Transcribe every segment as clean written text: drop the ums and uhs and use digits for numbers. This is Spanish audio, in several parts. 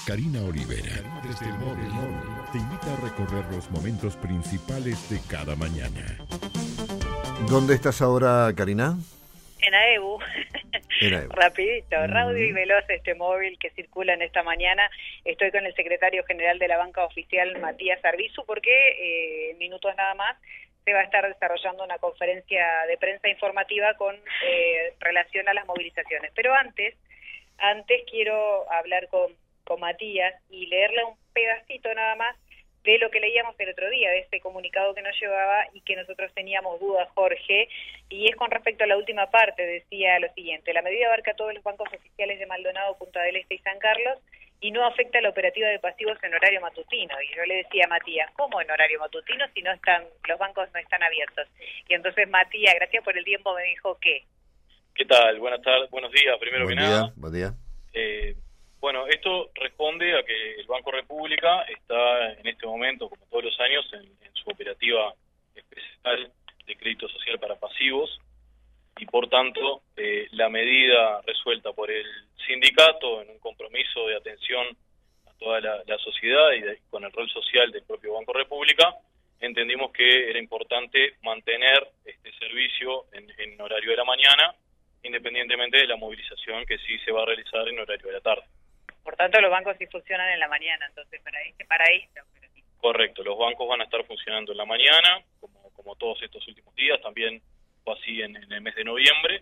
Karina Olivera, desde el móvil, te invita a recorrer los momentos principales de cada mañana. ¿Dónde estás ahora, Karina? En AEBU. Rapidito, radio y veloz este móvil que circula en esta mañana. Estoy con el secretario general de la banca oficial, Matías Arbizu, porque en minutos nada más se va a estar desarrollando una conferencia de prensa informativa con relación a las movilizaciones. Pero antes quiero hablar con Matías y leerle un pedacito nada más de lo que leíamos el otro día, de este comunicado que nos llevaba y que nosotros teníamos dudas, Jorge, y es con respecto a la última parte. Decía lo siguiente: la medida abarca a todos los bancos oficiales de Maldonado, Punta del Este y San Carlos y no afecta a la operativa de pasivos en horario matutino. Y yo le decía a Matías, ¿cómo en horario matutino si no están, los bancos no están abiertos? Y entonces Matías, gracias por el tiempo, me dijo que... ¿Qué tal? Buenas tardes, buenos días, primero que nada. Buen día. Bueno, esto responde a que el Banco República está en este momento, como todos los años, en su operativa especial de crédito social para pasivos y, por tanto, la medida resuelta por el sindicato en un compromiso de atención a toda la sociedad y con el rol social del propio Banco República, entendimos que era importante mantener este servicio en horario de la mañana, independientemente de la movilización que sí se va a realizar en horario de la tarde. Por tanto, los bancos sí funcionan en la mañana, entonces, para esto. Correcto, los bancos van a estar funcionando en la mañana, como todos estos últimos días, también fue así en el mes de noviembre,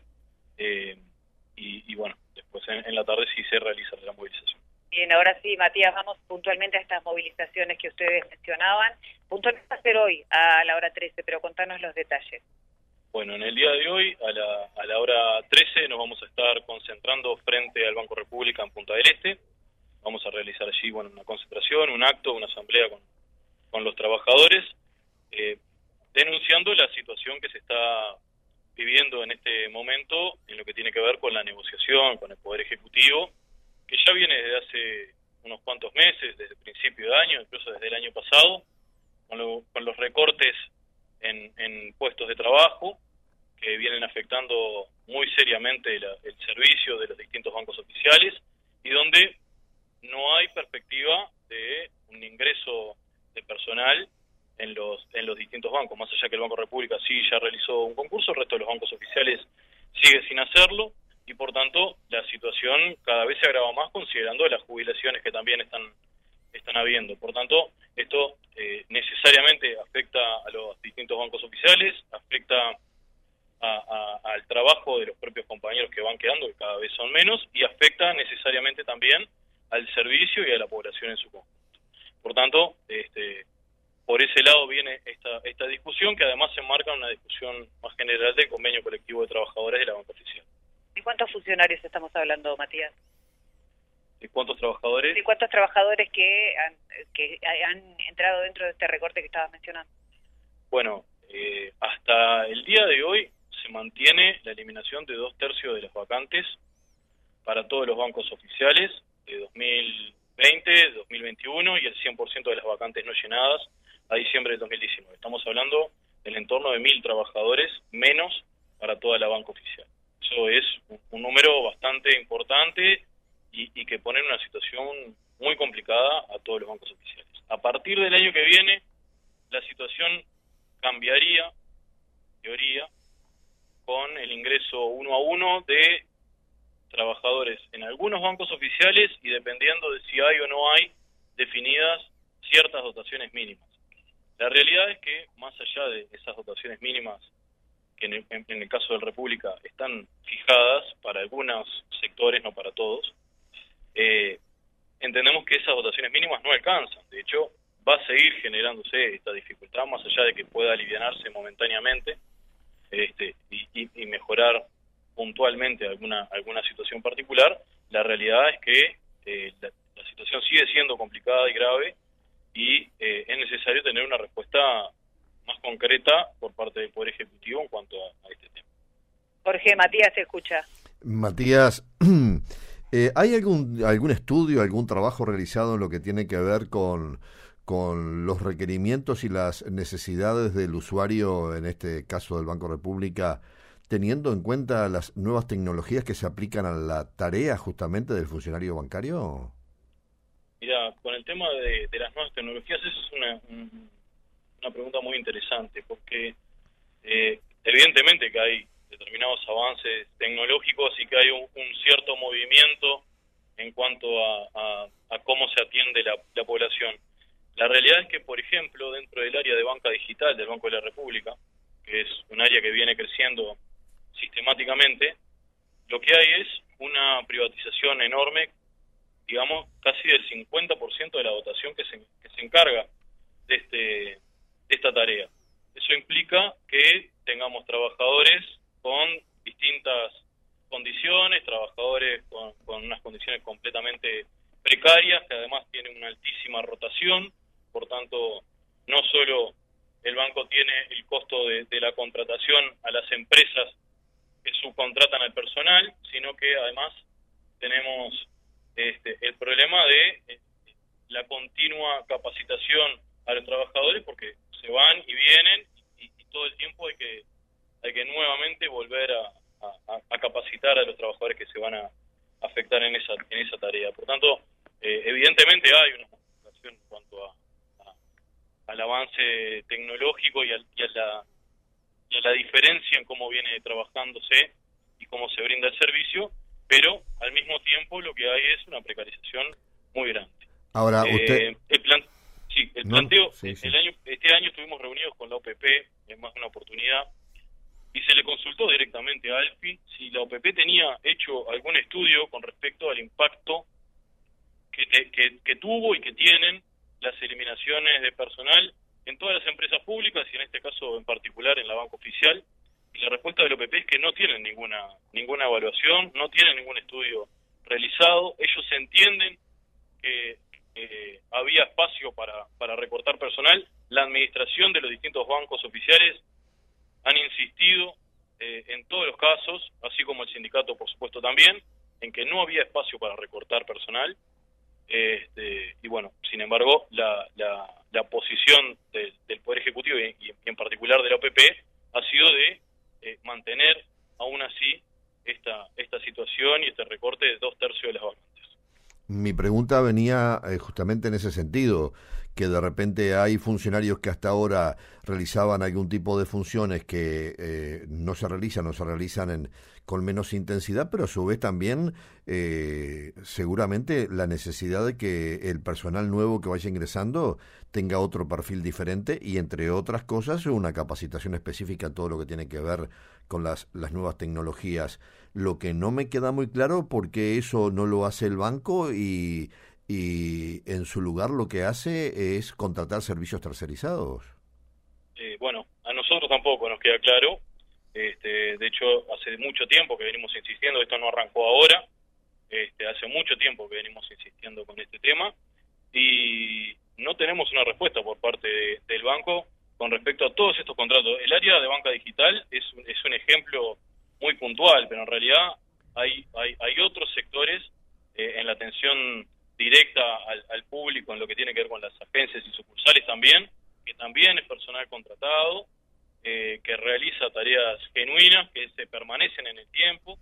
y bueno, después en la tarde sí se realiza la movilización. Bien, ahora sí, Matías, vamos puntualmente a estas movilizaciones que ustedes mencionaban. Puntualmente va a ser hoy, a la hora 13, pero contanos los detalles. Bueno, en el día de hoy, a la hora 13, nos vamos a estar concentrando frente al Banco República en Punta del Este. Vamos a realizar allí una concentración, un acto, una asamblea con los trabajadores, denunciando la situación que se está viviendo en este momento en lo que tiene que ver con la negociación con el Poder Ejecutivo, que ya viene desde hace unos cuantos meses, desde el principio de año, incluso desde el año pasado, con los recortes en puestos de trabajo que vienen afectando muy seriamente el servicio de los distintos bancos oficiales y donde no hay perspectiva de un ingreso de personal en los distintos bancos, más allá que el Banco República sí ya realizó un concurso, el resto de los bancos oficiales sigue sin hacerlo y por tanto la situación cada vez se agrava más considerando las jubilaciones que también están habiendo. Por tanto, esto necesariamente afecta a los distintos bancos oficiales, afecta al trabajo de los propios compañeros que van quedando, que cada vez son menos, y afecta necesariamente también al servicio y a la población en su conjunto. Por tanto, por ese lado viene esta discusión, que además se enmarca en una discusión más general del convenio colectivo de trabajadores de la banca oficial. ¿De cuántos funcionarios estamos hablando, Matías? ¿De cuántos trabajadores? ¿De cuántos trabajadores que han entrado dentro de este recorte que estabas mencionando? Bueno, hasta el día de hoy se mantiene la eliminación de 2/3 de las vacantes para todos los bancos oficiales de 2020, 2021 y el 100% de las vacantes no llenadas a diciembre de 2019. Estamos hablando del entorno de 1.000 trabajadores menos para toda la banca oficial. Eso es un número bastante importante y que pone en una situación muy complicada a todos los bancos oficiales. A partir del año que viene, la situación cambiaría, en teoría, con el ingreso 1 a 1 de trabajadores en algunos bancos oficiales y dependiendo de si hay o no hay definidas ciertas dotaciones mínimas. La realidad es que, más allá de esas dotaciones mínimas, que en el caso de la República están fijadas para algunos sectores, no para todos, entendemos que esas dotaciones mínimas no alcanzan. De hecho, va a seguir generándose esta dificultad, más allá de que pueda alivianarse momentáneamente y mejorar puntualmente alguna situación particular. La realidad es que la situación sigue siendo complicada y grave y es necesario tener una respuesta más concreta por parte del Poder Ejecutivo en cuanto a este tema. Jorge, Matías se escucha. Matías, ¿hay algún estudio, algún trabajo realizado en lo que tiene que ver con los requerimientos y las necesidades del usuario, en este caso del Banco República, teniendo en cuenta las nuevas tecnologías que se aplican a la tarea justamente del funcionario bancario? Mira, con el tema de las nuevas tecnologías, eso es una pregunta muy interesante, porque evidentemente que hay determinados avances tecnológicos y que hay un cierto movimiento en cuanto a cómo se atiende la población. La realidad es que, por ejemplo, dentro del área de banca digital del Banco de la República, que es un área que viene creciendo sistemáticamente, lo que hay es una privatización enorme, digamos, casi del 50% de la dotación que se encarga de esta tarea. Eso implica que tengamos trabajadores con distintas condiciones, trabajadores con unas condiciones completamente precarias, que además tienen una altísima rotación. Por tanto, no solo el banco tiene el costo de la contratación a las empresas que subcontratan al personal, sino que además tenemos el problema de la continua capacitación a los trabajadores, porque se van y vienen y todo el tiempo hay que nuevamente volver a capacitar a los trabajadores que se van a afectar en esa tarea. Por tanto, evidentemente hay una modificación en cuanto al avance tecnológico y a la diferencia en cómo viene trabajándose y cómo se brinda el servicio, pero al mismo tiempo lo que hay es una precarización muy grande. Ahora, usted... El planteo, sí. Este año estuvimos reunidos con la OPP en más de una oportunidad y se le consultó directamente a ALFI si la OPP tenía hecho algún estudio con respecto al impacto que tuvo y que tienen las eliminaciones de personal en todas las empresas públicas y en este caso en particular en la banca oficial. Y la respuesta de la OPP es que no tienen ninguna evaluación, no tienen ningún estudio realizado. Ellos entienden que había espacio para recortar personal. La administración de los distintos bancos oficiales han insistido en todos los casos, así como el sindicato por supuesto también, en que no había espacio para recortar personal. Y bueno, sin embargo, la posición del Poder Ejecutivo y en particular de la OPP ha sido de mantener aún así esta situación y este recorte de 2/3 de las vacantes. Mi pregunta venía justamente en ese sentido, que de repente hay funcionarios que hasta ahora realizaban algún tipo de funciones que no se realizan con menos intensidad, pero a su vez también seguramente la necesidad de que el personal nuevo que vaya ingresando tenga otro perfil diferente y, entre otras cosas, una capacitación específica en todo lo que tiene que ver con las nuevas tecnologías. Lo que no me queda muy claro porque eso no lo hace el banco y en su lugar lo que hace es contratar servicios tercerizados. Bueno, a nosotros tampoco nos queda claro. De hecho, hace mucho tiempo que venimos insistiendo, esto no arrancó ahora, hace mucho tiempo que venimos insistiendo con este tema y no tenemos una respuesta por parte del banco con respecto a todos estos contratos. El área de banca digital es un ejemplo muy puntual, pero en realidad hay otros sectores en la atención directa al público, en lo que tiene que ver con las agencias y sucursales también, que también es personal contratado, que realiza tareas genuinas, que se permanecen en el tiempo,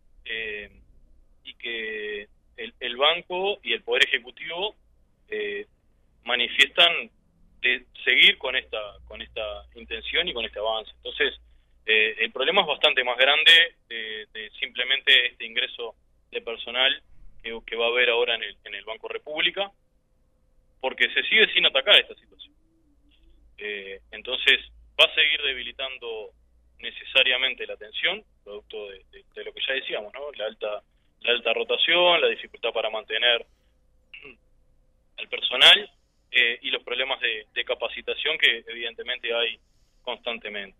y que el banco y el Poder Ejecutivo manifiestan de seguir con esta intención y con este avance. Entonces, el problema es bastante más grande de simplemente este ingreso de personal que va a haber ahora en el Banco República, porque se sigue sin atacar esta situación. Entonces, va a seguir debilitando necesariamente la atención, producto de lo que ya decíamos, ¿no? La alta rotación, la dificultad para mantener al personal y los problemas de capacitación que evidentemente hay constantemente.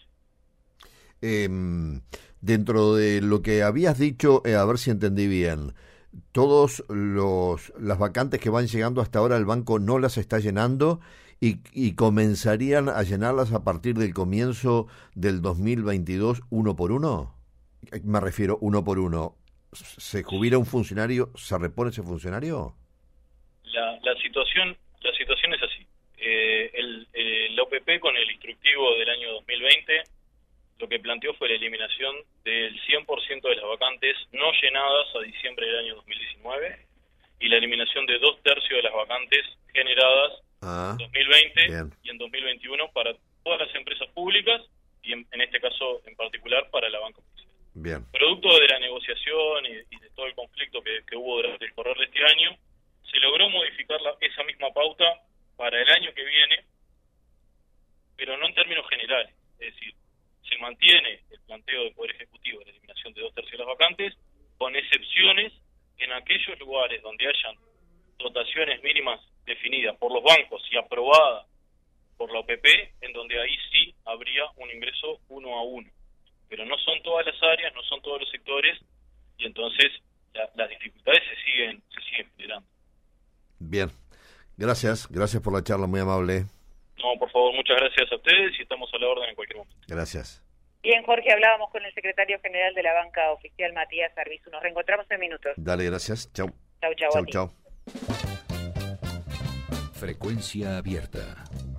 Dentro de lo que habías dicho, a ver si entendí bien, todas las vacantes que van llegando hasta ahora el banco no las está llenando y comenzarían a llenarlas a partir del comienzo del 2022 uno por uno. Me refiero uno por uno. ¿Se jubila un funcionario, se repone ese funcionario? La situación es así. La OPP con el instructivo del año 2020 lo que planteó fue la eliminación del 100% de las vacantes no llenadas a diciembre del año 2019 y la eliminación de 2/3 de las vacantes generadas en 2020 bien. y en 2021 para todas las empresas públicas y en este caso en particular para la banca oficial. Bien. Producto de la negociación y de todo el conflicto que hubo durante el correr de este año, se logró modificar esa misma pauta para el año que viene, pero no en términos generales. Es decir, se mantiene el planteo del Poder Ejecutivo de la eliminación de 2/3 de las vacantes, con excepciones en aquellos lugares donde hayan dotaciones mínimas definidas por los bancos y aprobadas por la OPP, en donde ahí sí habría un ingreso 1 a 1. Pero no son todas las áreas, no son todos los sectores, y entonces las dificultades se siguen generando. Bien, gracias por la charla, muy amable. No, por favor, muchas gracias a ustedes y estamos a la orden en cualquier momento. Gracias. Bien, Jorge, hablábamos con el secretario general de la banca oficial, Matías Arbizu. Nos reencontramos en minutos. Dale, gracias. Chau. Chau. Chau. Frecuencia abierta.